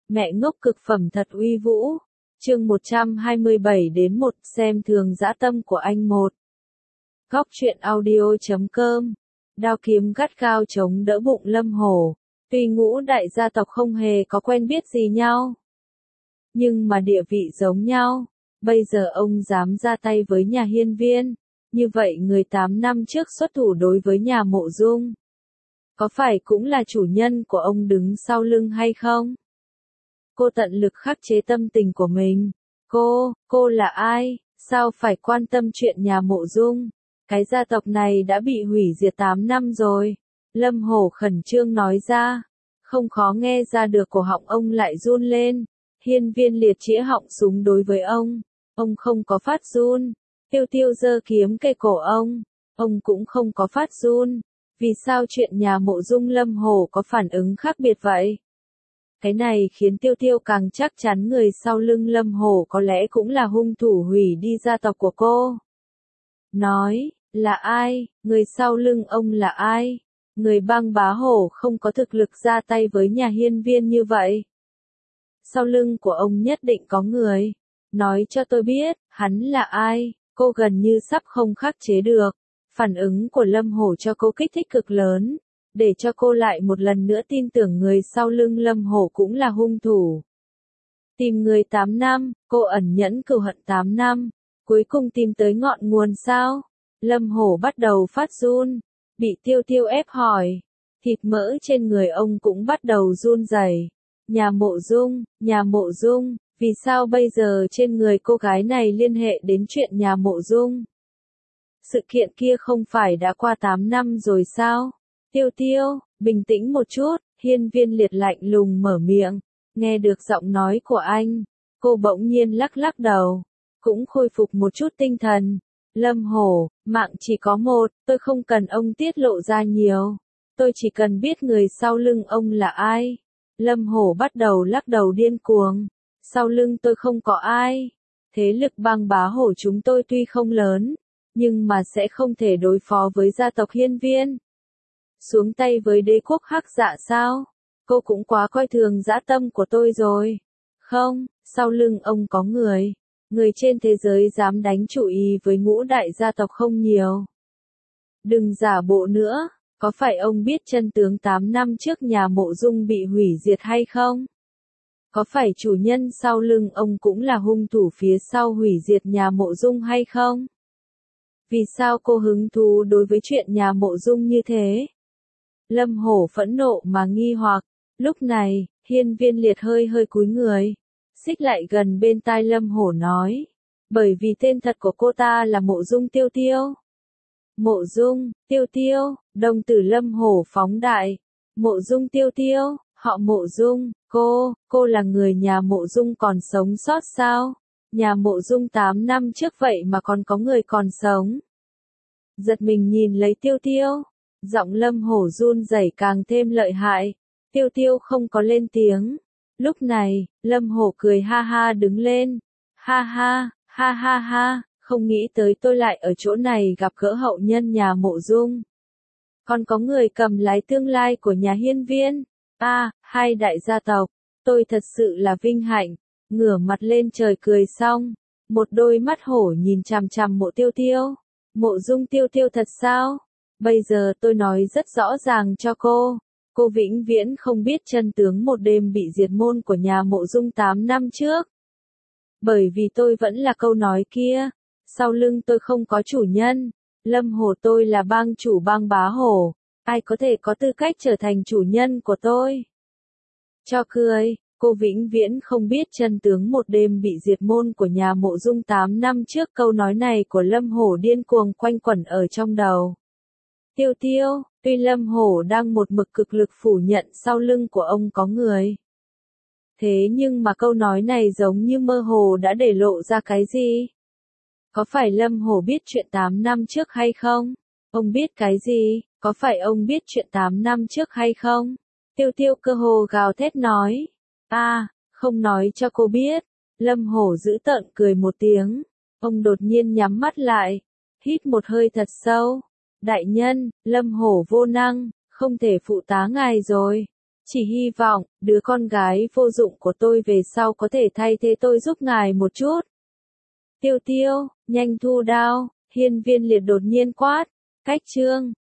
Mẹ ngốc cực phẩm thật uy vũ. Chương 127-1 xem thường dã tâm của anh một. Góc truyện audio.com. Đao kiếm gắt gao chống đỡ bụng Lâm Hổ. Tuy ngũ đại gia tộc không hề có quen biết gì nhau, nhưng mà địa vị giống nhau. Bây giờ ông dám ra tay với nhà Hiên Viên, như vậy người 8 năm trước xuất thủ đối với nhà Mộ Dung, có phải cũng là chủ nhân của ông đứng sau lưng hay không? Cô tận lực khắc chế tâm tình của mình. Cô là ai? Sao phải quan tâm chuyện nhà Mộ Dung? Cái gia tộc này đã bị hủy diệt 8 năm rồi. Lâm Hổ khẩn trương nói ra. Không khó nghe ra được cổ họng ông lại run lên. Hiên Viên liệt chĩa họng súng đối với ông. Ông không có phát run. Tiêu Tiêu giơ kiếm kề cổ ông cũng không có phát run. Vì sao chuyện nhà Mộ Dung Lâm Hổ có phản ứng khác biệt vậy? Cái này khiến Tiêu Tiêu càng chắc chắn người sau lưng Lâm Hổ có lẽ cũng là hung thủ hủy đi gia tộc của cô. Nói, là ai? Người sau lưng ông là ai? Người Băng Bá Hổ không có thực lực ra tay với nhà Hiên Viên như vậy. Sau lưng của ông nhất định có người. Nói cho tôi biết, hắn là ai? Cô gần như sắp không khắc chế được. Phản ứng của Lâm Hổ cho cô kích thích cực lớn, để cho cô lại một lần nữa tin tưởng người sau lưng Lâm Hổ cũng là hung thủ. Tìm người 8 năm, cô ẩn nhẫn cừu hận 8 năm, cuối cùng tìm tới ngọn nguồn sao? Lâm Hổ bắt đầu phát run, bị Tiêu Tiêu ép hỏi, thịt mỡ trên người ông cũng bắt đầu run rẩy. Nhà Mộ Dung, vì sao bây giờ trên người cô gái này liên hệ đến chuyện nhà Mộ Dung? Sự kiện kia không phải đã qua 8 năm rồi sao? Tiêu Tiêu, bình tĩnh một chút, Hiên Viên liệt lạnh lùng mở miệng. Nghe được giọng nói của anh, cô bỗng nhiên lắc lắc đầu, cũng khôi phục một chút tinh thần. Lâm Hổ, mạng chỉ có một, tôi không cần ông tiết lộ ra nhiều. Tôi chỉ cần biết người sau lưng ông là ai. Lâm Hổ bắt đầu lắc đầu điên cuồng. Sau lưng tôi không có ai. Thế lực Băng Bá Hổ chúng tôi tuy không lớn, nhưng mà sẽ không thể đối phó với gia tộc Hiên Viên. Xuống tay với đế quốc Hắc Dạ sao? Cô cũng quá coi thường dã tâm của tôi rồi. Không, sau lưng ông có người. Người trên thế giới dám đánh chủ ý với ngũ đại gia tộc không nhiều. Đừng giả bộ nữa, có phải ông biết chân tướng 8 năm trước nhà Mộ Dung bị hủy diệt hay không? Có phải chủ nhân sau lưng ông cũng là hung thủ phía sau hủy diệt nhà Mộ Dung hay không? Vì sao cô hứng thú đối với chuyện nhà Mộ Dung như thế? Lâm Hổ phẫn nộ mà nghi hoặc. Lúc này, Hiên Viên liệt hơi cúi người, xích lại gần bên tai Lâm Hổ nói. Bởi vì tên thật của cô ta là Mộ Dung Tiêu Tiêu. Mộ Dung, Tiêu Tiêu, đồng tử Lâm Hổ phóng đại. Mộ Dung Tiêu Tiêu, họ Mộ Dung, cô là người nhà Mộ Dung còn sống sót sao? Nhà Mộ Dung 8 năm trước vậy mà còn có người còn sống. Giật mình nhìn lấy Tiêu Tiêu, giọng Lâm Hổ run rẩy càng thêm lợi hại. Tiêu Tiêu không có lên tiếng. Lúc này, Lâm Hổ cười ha ha đứng lên. Ha, không nghĩ tới tôi lại ở chỗ này gặp gỡ hậu nhân nhà Mộ Dung. Còn có người cầm lái tương lai của nhà Hiên Viên. Hai đại gia tộc. Tôi thật sự là vinh hạnh. Ngửa mặt lên trời cười xong, một đôi mắt hổ nhìn chằm chằm Mộ Tiêu Tiêu. Mộ Dung Tiêu Tiêu thật sao? Bây giờ tôi nói rất rõ ràng cho cô. Cô vĩnh viễn không biết chân tướng một đêm bị diệt môn của nhà Mộ Dung 8 năm trước. Bởi vì tôi vẫn là câu nói kia. Sau lưng tôi không có chủ nhân. Lâm Hổ tôi là bang chủ Băng Bá Hổ. Ai có thể có tư cách trở thành chủ nhân của tôi? Cho cười, cô vĩnh viễn không biết chân tướng một đêm bị diệt môn của nhà Mộ Dung 8 năm trước. Câu nói này của Lâm Hổ điên cuồng quanh quẩn ở trong đầu. Tiêu Tiêu, tuy Lâm Hổ đang một mực cực lực phủ nhận sau lưng của ông có người. Thế nhưng mà câu nói này giống như mơ hồ đã để lộ ra cái gì? Có phải Lâm Hổ biết chuyện 8 năm trước hay không? Ông biết cái gì? Có phải ông biết chuyện 8 năm trước hay không? Tiêu Tiêu cơ hồ gào thét nói. Không nói cho cô biết. Lâm Hổ giữ tợn cười một tiếng. Ông đột nhiên nhắm mắt lại. Hít một hơi thật sâu. Đại nhân, Lâm Hổ vô năng, không thể phụ tá ngài rồi. Chỉ hy vọng, đứa con gái vô dụng của tôi về sau có thể thay thế tôi giúp ngài một chút. Tiêu Tiêu, nhanh thu đao, hiên viên liệt đột nhiên quát. Cách chương